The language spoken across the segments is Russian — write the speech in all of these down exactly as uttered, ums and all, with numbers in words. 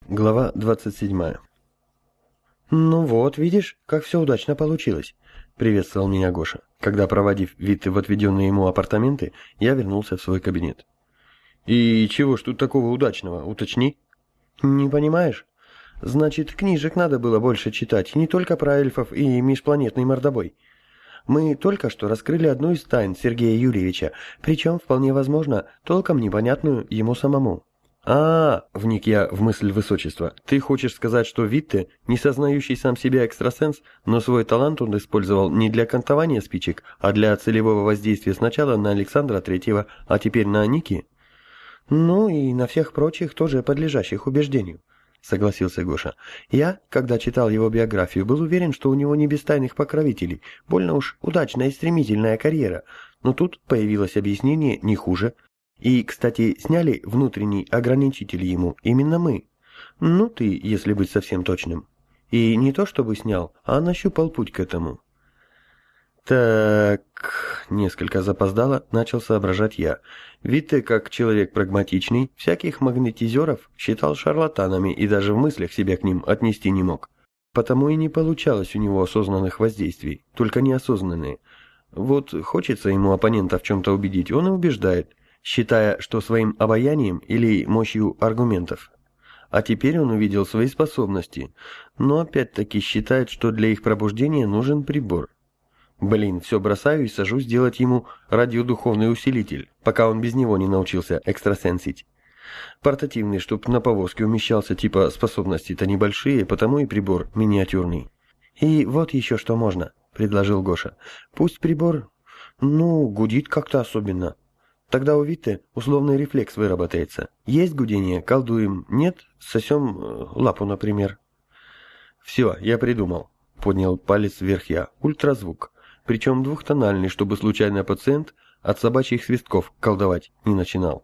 Глава двадцать седьмая. «Ну вот, видишь, как все удачно получилось», — приветствовал меня Гоша, когда, проводив Витте в отведенные ему апартаменты, я вернулся в свой кабинет. «И чего ж тут такого удачного, уточни?» «Не понимаешь? Значит, книжек надо было больше читать, не только про эльфов и межпланетный мордобой. Мы только что раскрыли одну из тайн Сергея Юрьевича, причем, вполне возможно, толком непонятную ему самому». «А, — вник я в мысль высочества, — ты хочешь сказать, что Витте, не сознающий сам себя экстрасенс, но свой талант он использовал не для кантования спичек, а для целевого воздействия сначала на Александра Третьего, а теперь на Ники?» «Ну и на всех прочих, тоже подлежащих убеждению», — согласился Гоша. «Я, когда читал его биографию, был уверен, что у него не без тайных покровителей, больно уж удачная и стремительная карьера, но тут появилось объяснение не хуже». И, кстати, сняли внутренний ограничитель ему именно мы. Ну ты, если быть совсем точным. И не то чтобы снял, а нащупал путь к этому. Так, несколько запоздало, начал соображать я. Витте, как человек прагматичный, всяких магнетизеров считал шарлатанами и даже в мыслях себя к ним отнести не мог. Потому и не получалось у него осознанных воздействий, только неосознанные. Вот хочется ему оппонента в чем-то убедить, он и убеждает, считая, что своим обаянием или мощью аргументов. А теперь он увидел свои способности, но опять-таки считает, что для их пробуждения нужен прибор. Блин, все бросаю и сажусь делать ему радиодуховный усилитель, пока он без него не научился экстрасенсить. Портативный, чтоб на повозке умещался, типа способности-то небольшие, потому и прибор миниатюрный. «И вот еще что можно», — предложил Гоша. «Пусть прибор, ну, гудит как-то особенно. Тогда у Витте условный рефлекс выработается. Есть гудение — колдуем, нет — сосем лапу, например». «Все, я придумал», — поднял палец вверх я. «Ультразвук. Причем двухтональный, чтобы случайно пациент от собачьих свистков колдовать не начинал».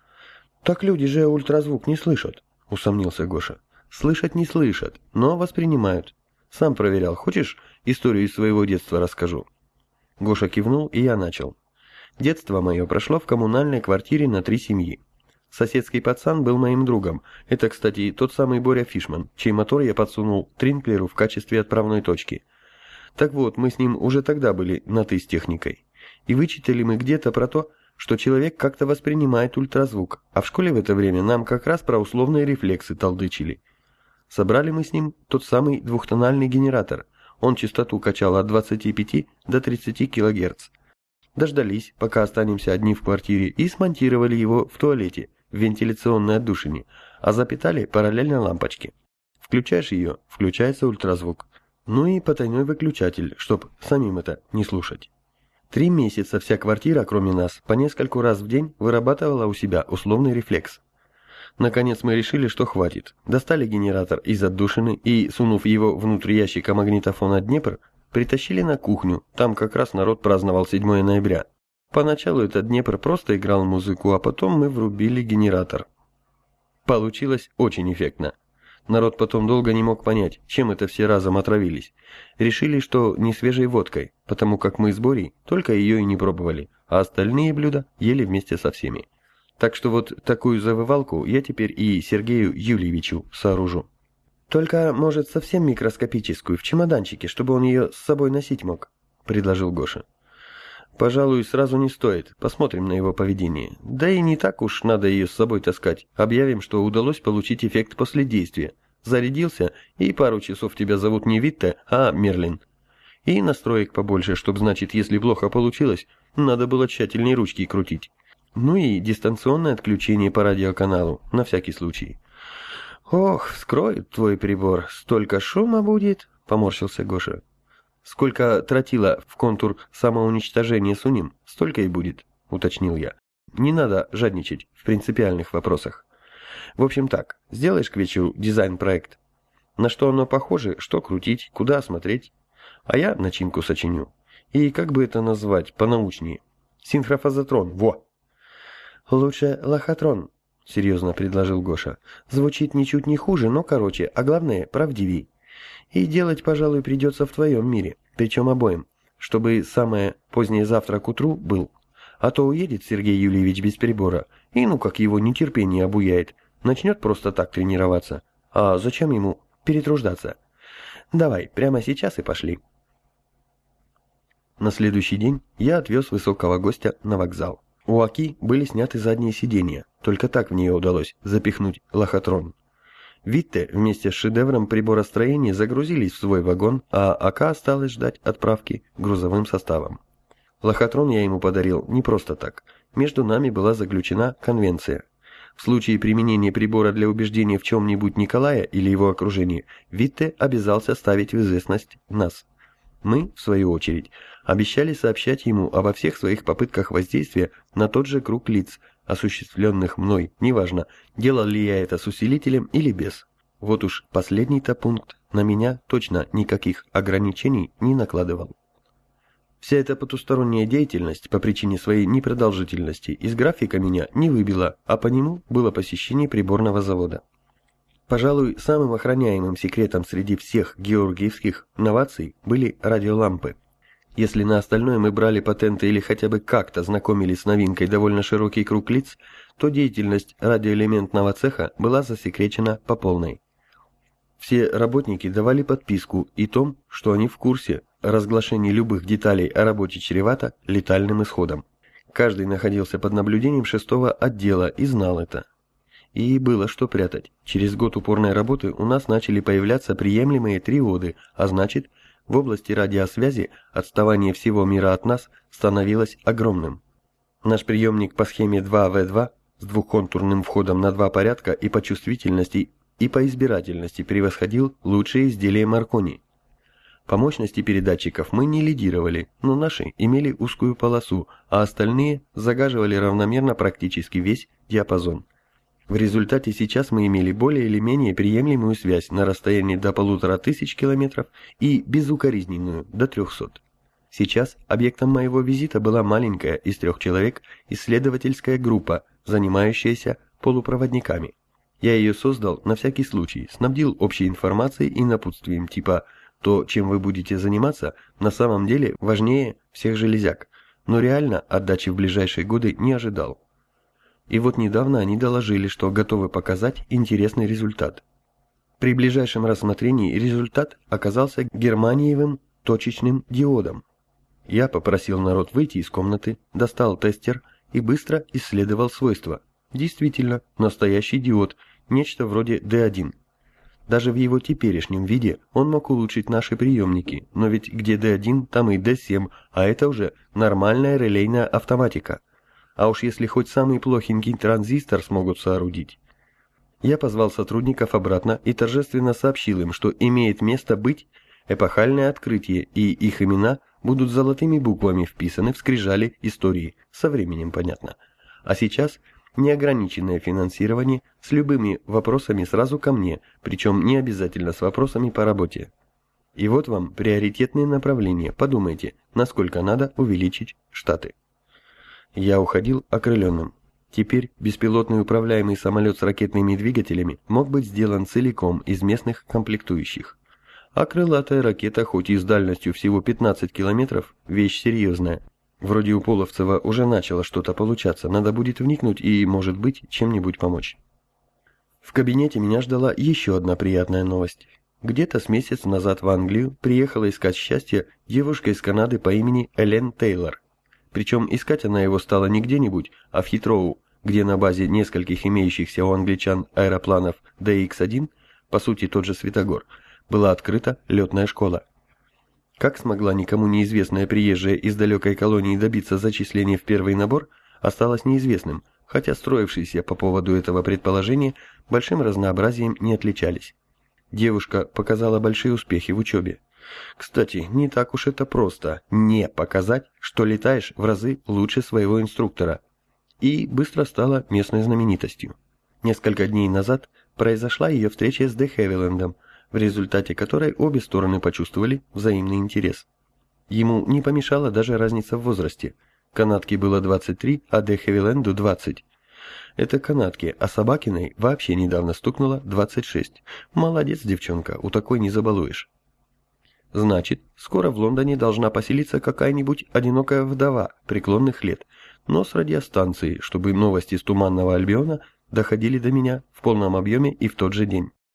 «Так люди же ультразвук не слышат», — усомнился Гоша. «Слышать не слышат, но воспринимают. Сам проверял. Хочешь, историю из своего детства расскажу?» Гоша кивнул, и я начал. Детство мое прошло в коммунальной квартире на три семьи. Соседский пацан был моим другом. Это, кстати, тот самый Боря Фишман, чей мотор я подсунул Тринклеру в качестве отправной точки. Так вот, мы с ним уже тогда были на «ты» с техникой. И вычитали мы где-то про то, что человек как-то воспринимает ультразвук, а в школе в это время нам как раз про условные рефлексы толдычили. Собрали мы с ним тот самый двухтональный генератор. Он частоту качал от двадцати пяти до тридцати килогерц. Дождались, пока останемся одни в квартире, и смонтировали его в туалете, в вентиляционной отдушине, а запитали параллельно лампочки. Включаешь ее, включается ультразвук. Ну и потайной выключатель, чтоб самим это не слушать. Три месяца вся квартира, кроме нас, по нескольку раз в день вырабатывала у себя условный рефлекс. Наконец мы решили, что хватит. Достали генератор из отдушины и, сунув его внутрь ящика магнитофона «Днепр», притащили на кухню, там как раз народ праздновал седьмое ноября. Поначалу этот Днепр просто играл музыку, а потом мы врубили генератор. Получилось очень эффектно. Народ потом долго не мог понять, чем это все разом отравились. Решили, что не свежей водкой, потому как мы с Борей только ее и не пробовали, а остальные блюда ели вместе со всеми. Так что вот такую завывалку я теперь и Сергею Юльевичу сооружу. «Только, может, совсем микроскопическую, в чемоданчике, чтобы он ее с собой носить мог», — предложил Гоша. «Пожалуй, сразу не стоит. Посмотрим на его поведение. Да и не так уж надо ее с собой таскать. Объявим, что удалось получить эффект после действия. Зарядился, и пару часов тебя зовут не Витте, а Мерлин. И настроек побольше, чтоб, значит, если плохо получилось, надо было тщательнее ручки крутить. Ну и дистанционное отключение по радиоканалу, на всякий случай». «Ох, вскроют твой прибор, столько шума будет», — поморщился Гоша. «Сколько тротила в контур самоуничтожения сунем, столько и будет», — уточнил я. «Не надо жадничать в принципиальных вопросах. В общем так, сделаешь к вечеру дизайн-проект. На что оно похоже, что крутить, куда осмотреть. А я начинку сочиню. И как бы это назвать понаучнее? Синхрофазотрон, во!» «Лучше лохотрон», — серьезно предложил Гоша. «Звучит ничуть не хуже, но короче, а главное, правдивей. И делать, пожалуй, придется в твоем мире, причем обоим, чтобы самое позднее завтра к утру был. А то уедет Сергей Юльевич без прибора, и ну как его нетерпение обуяет, начнет просто так тренироваться. А зачем ему перетруждаться? Давай, прямо сейчас и пошли. На следующий день я отвез высокого гостя на вокзал. У Аки были сняты задние сиденья, только так в нее удалось запихнуть лохотрон. Витте вместе с шедевром приборостроения загрузились в свой вагон, а Ака осталось ждать отправки грузовым составом. Лохотрон я ему подарил не просто так. Между нами была заключена конвенция. В случае применения прибора для убеждения в чем-нибудь Николая или его окружения, Витте обязался ставить в известность нас. Мы, в свою очередь, обещали сообщать ему обо всех своих попытках воздействия на тот же круг лиц, осуществленных мной, неважно, делал ли я это с усилителем или без. Вот уж последний-то пункт на меня точно никаких ограничений не накладывал. Вся эта потусторонняя деятельность по причине своей непродолжительности из графика меня не выбила, а по нему было посещение приборного завода. Пожалуй, самым охраняемым секретом среди всех георгиевских новаций были радиолампы. Если на остальное мы брали патенты или хотя бы как-то знакомились с новинкой довольно широкий круг лиц, то деятельность радиоэлементного цеха была засекречена по полной. Все работники давали подписку и том, что они в курсе, разглашение любых деталей о работе чревато летальным исходом. Каждый находился под наблюдением шестого отдела и знал это. И было что прятать. Через год упорной работы у нас начали появляться приемлемые триоды, а значит, в области радиосвязи отставание всего мира от нас становилось огромным. Наш приемник по схеме два вэ два с двухконтурным входом на два порядка и по чувствительности, и по избирательности превосходил лучшие изделия Маркони. По мощности передатчиков мы не лидировали, но наши имели узкую полосу, а остальные загаживали равномерно практически весь диапазон. В результате сейчас мы имели более или менее приемлемую связь на расстоянии до полутора тысяч километров и безукоризненную до трехсот. Сейчас объектом моего визита была маленькая из трех человек исследовательская группа, занимающаяся полупроводниками. Я ее создал на всякий случай, снабдил общей информацией и напутствием типа «то, чем вы будете заниматься, на самом деле важнее всех железяк», но реально отдачи в ближайшие годы не ожидал. И вот недавно они доложили, что готовы показать интересный результат. При ближайшем рассмотрении результат оказался германиевым точечным диодом. Я попросил народ выйти из комнаты, достал тестер и быстро исследовал свойства. Действительно, настоящий диод, нечто вроде дэ один. Даже в его теперешнем виде он мог улучшить наши приемники, но ведь где дэ один, там и дэ семь, а это уже нормальная релейная автоматика. А уж если хоть самый плохенький транзистор смогут соорудить. Я позвал сотрудников обратно и торжественно сообщил им, что имеет место быть эпохальное открытие, и их имена будут золотыми буквами вписаны в скрижали истории, со временем понятно. А сейчас неограниченное финансирование с любыми вопросами сразу ко мне, причем не обязательно с вопросами по работе. И вот вам приоритетные направления, подумайте, насколько надо увеличить штаты. Я уходил окрыленным. Теперь беспилотный управляемый самолет с ракетными двигателями мог быть сделан целиком из местных комплектующих. А крылатая ракета, хоть и с дальностью всего пятнадцать километров, вещь серьезная. Вроде у Половцева уже начало что-то получаться, надо будет вникнуть и, может быть, чем-нибудь помочь. В кабинете меня ждала еще одна приятная новость. Где-то с месяц назад в Англию приехала искать счастье девушка из Канады по имени Элен Тейлор. Причем искать она его стала не где-нибудь, а в Хитроу, где на базе нескольких имеющихся у англичан аэропланов дэ икс один, по сути тот же Светогор, была открыта летная школа. Как смогла никому неизвестная приезжая из далекой колонии добиться зачисления в первый набор, осталось неизвестным, хотя строившиеся по поводу этого предположения большим разнообразием не отличались. Девушка показала большие успехи в учебе. Кстати, не так уж это просто не показать, что летаешь в разы лучше своего инструктора. И быстро стала местной знаменитостью. Несколько дней назад произошла ее встреча с Де Хевилендом, в результате которой обе стороны почувствовали взаимный интерес. Ему не помешала даже разница в возрасте. Канадке было двадцать три, а Де Хевиленду двадцать. Это канадке, а Собакиной вообще недавно стукнуло двадцать шесть. Молодец, девчонка, у такой не забалуешь. Значит, скоро в Лондоне должна поселиться какая-нибудь одинокая вдова преклонных лет, но с радиостанцией, чтобы новости с Туманного Альбиона доходили до меня в полном объеме и в тот же день.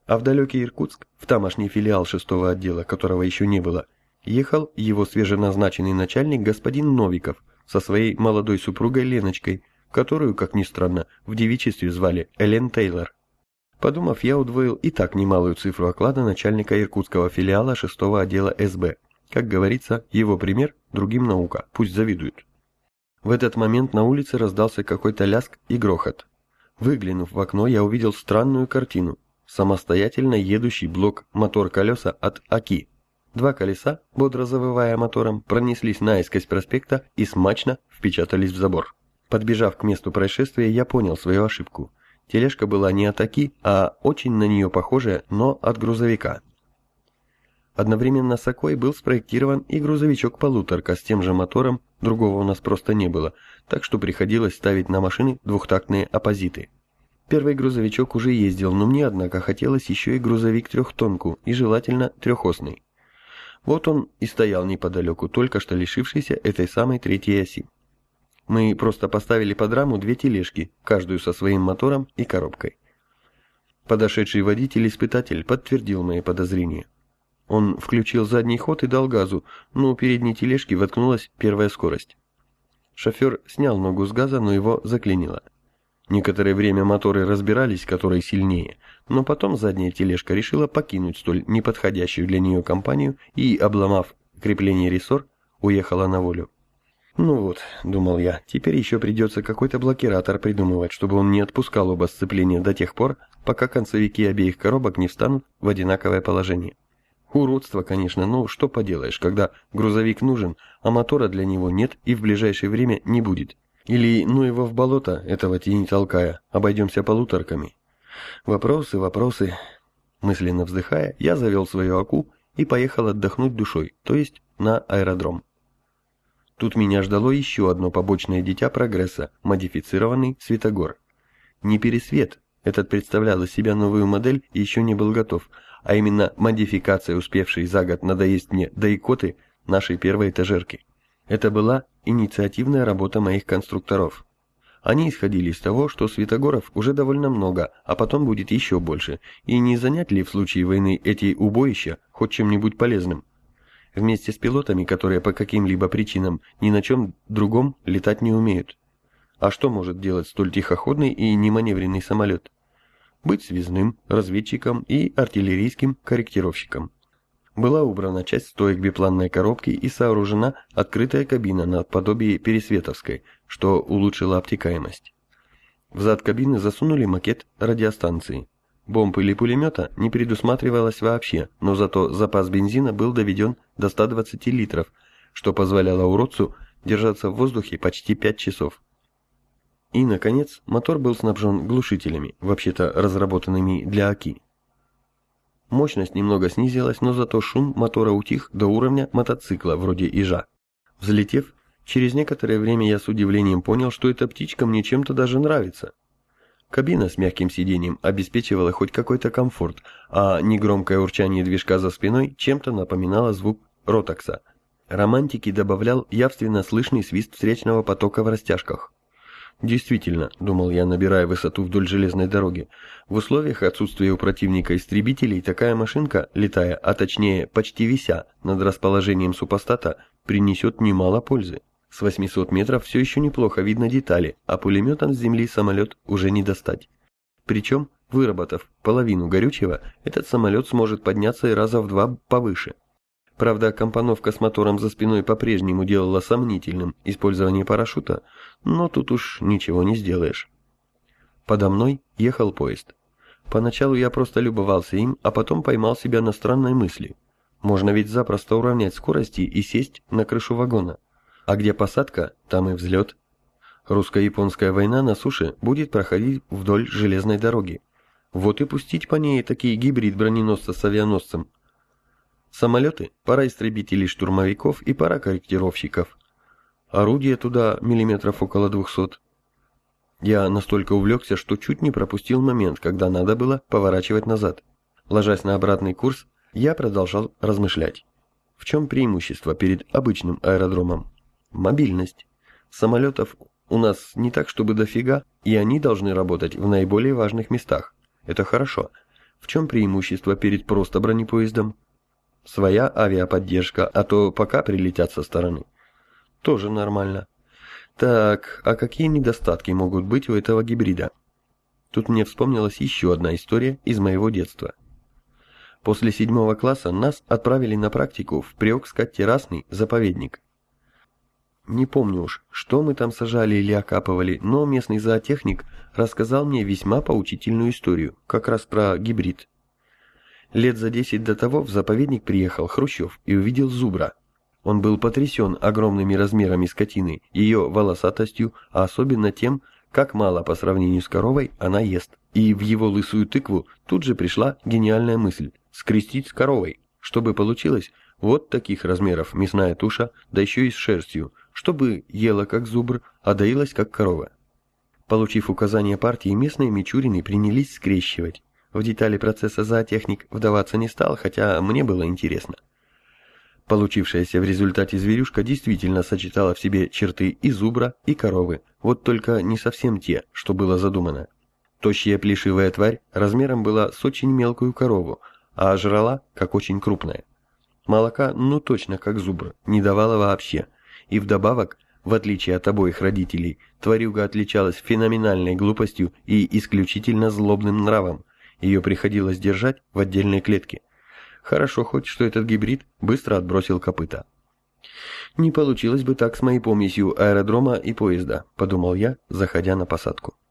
А в далекий Иркутск, в тамошний филиал шестого отдела, которого еще не было, ехал его свеженазначенный начальник господин Новиков со своей молодой супругой Леночкой, которую, как ни странно, в девичестве звали Элен Тейлор. Подумав, я удвоил и так немалую цифру оклада начальника иркутского филиала шестого отдела эс бэ. Как говорится, его пример другим наука, пусть завидуют. В этот момент на улице раздался какой-то лязг и грохот. Выглянув в окно, я увидел странную картину. Самостоятельно едущий блок мотор-колеса от АКИ. Два колеса, бодро завывая мотором, пронеслись наискось проспекта и смачно впечатались в забор. Подбежав к месту происшествия, я понял свою ошибку. Тележка была не от АКИ, а очень на нее похожая, но от грузовика. Одновременно с АКОй был спроектирован и грузовичок-полуторка с тем же мотором, другого у нас просто не было, так что приходилось ставить на машины двухтактные оппозиты. Первый грузовичок уже ездил, но мне, однако, хотелось еще и грузовик-трехтонку, и желательно трехосный. Вот он и стоял неподалеку, только что лишившийся этой самой третьей оси. Мы просто поставили под раму две тележки, каждую со своим мотором и коробкой. Подошедший водитель-испытатель подтвердил мои подозрения. Он включил задний ход и дал газу, но у передней тележки воткнулась первая скорость. Шофер снял ногу с газа, но его заклинило. Некоторое время моторы разбирались, который сильнее, но потом задняя тележка решила покинуть столь неподходящую для нее компанию и, обломав крепление рессор, уехала на волю. «Ну вот», — думал я, — «теперь еще придется какой-то блокиратор придумывать, чтобы он не отпускал оба сцепления до тех пор, пока концевики обеих коробок не встанут в одинаковое положение». Уродство, конечно, но что поделаешь, когда грузовик нужен, а мотора для него нет и в ближайшее время не будет. Или ну его в болото, этого тени толкая, обойдемся полуторками. Вопросы, вопросы. Мысленно вздыхая, я завел свою АКУ и поехал отдохнуть душой, то есть на аэродром. Тут меня ждало еще одно побочное дитя прогресса, модифицированный Светогор. Не пересвет, этот представлял из себя новую модель и еще не был готов, а именно модификация, успевшей за год надоесть мне до икоты нашей первой этажерки. Это была инициативная работа моих конструкторов. Они исходили из того, что Светогоров уже довольно много, а потом будет еще больше, и не занять ли в случае войны эти убоища хоть чем-нибудь полезным? Вместе с пилотами, которые по каким-либо причинам ни на чем другом летать не умеют. А что может делать столь тихоходный и неманевренный самолет? Быть связным, разведчиком и артиллерийским корректировщиком. Была убрана часть стоек бипланной коробки и сооружена открытая кабина наподобие пересветовской, что улучшило обтекаемость. В зад кабины засунули макет радиостанции. Бомб или пулемета не предусматривалось вообще, но зато запас бензина был доведен до ста двадцати литров, что позволяло уродцу держаться в воздухе почти пять часов. И, наконец, мотор был снабжен глушителями, вообще-то разработанными для АКИ. Мощность немного снизилась, но зато шум мотора утих до уровня мотоцикла, вроде ижа. Взлетев, через некоторое время я с удивлением понял, что эта птичка мне чем-то даже нравится. Кабина с мягким сиденьем обеспечивала хоть какой-то комфорт, а негромкое урчание движка за спиной чем-то напоминало звук ротокса. Романтики добавлял явственно слышный свист встречного потока в растяжках. Действительно, думал я, набирая высоту вдоль железной дороги, в условиях отсутствия у противника истребителей такая машинка, летая, а точнее почти вися над расположением супостата, принесет немало пользы. С восьмисот метров все еще неплохо видно детали, а пулеметом с земли самолет уже не достать. Причем, выработав половину горючего, этот самолет сможет подняться и раза в два повыше. Правда, компоновка с мотором за спиной по-прежнему делала сомнительным использование парашюта, но тут уж ничего не сделаешь. Подо мной ехал поезд. Поначалу я просто любовался им, а потом поймал себя на странной мысли. Можно ведь запросто уравнять скорости и сесть на крышу вагона. А где посадка, там и взлет. Русско-японская война на суше будет проходить вдоль железной дороги. Вот и пустить по ней такие гибрид броненосца с авианосцем. Самолеты, пара истребителей-штурмовиков и пара корректировщиков. Орудия туда миллиметров около двухсот. Я настолько увлекся, что чуть не пропустил момент, когда надо было поворачивать назад. Ложась на обратный курс, я продолжал размышлять. В чем преимущество перед обычным аэродромом? Мобильность. Самолетов у нас не так, чтобы дофига, и они должны работать в наиболее важных местах. Это хорошо. В чем преимущество перед просто бронепоездом? Своя авиаподдержка, а то пока прилетят со стороны. Тоже нормально. Так, а какие недостатки могут быть у этого гибрида? Тут мне вспомнилась еще одна история из моего детства. После седьмого класса нас отправили на практику в Приокско-террасный заповедник. Не помню уж, что мы там сажали или окапывали, но местный зоотехник рассказал мне весьма поучительную историю, как раз про гибрид. Лет за десять до того в заповедник приехал Хрущев и увидел зубра. Он был потрясен огромными размерами скотины, ее волосатостью, а особенно тем, как мало по сравнению с коровой она ест. И в его лысую тыкву тут же пришла гениальная мысль – скрестить с коровой, чтобы получилось вот таких размеров мясная туша, да еще и с шерстью, чтобы ела как зубр, а доилась как корова. Получив указание партии, местные мичурины принялись скрещивать. В детали процесса зоотехник вдаваться не стал, хотя мне было интересно. Получившаяся в результате зверюшка действительно сочетала в себе черты и зубра, и коровы, вот только не совсем те, что было задумано. Тощая плешивая тварь размером была с очень мелкую корову, а жрала как очень крупная. Молока, ну точно как зубр, не давала вообще. И вдобавок, в отличие от обоих родителей, тварюга отличалась феноменальной глупостью и исключительно злобным нравом. Ее приходилось держать в отдельной клетке. Хорошо хоть, что этот гибрид быстро отбросил копыта. «Не получилось бы так с моей помесью аэродрома и поезда», — подумал я, заходя на посадку.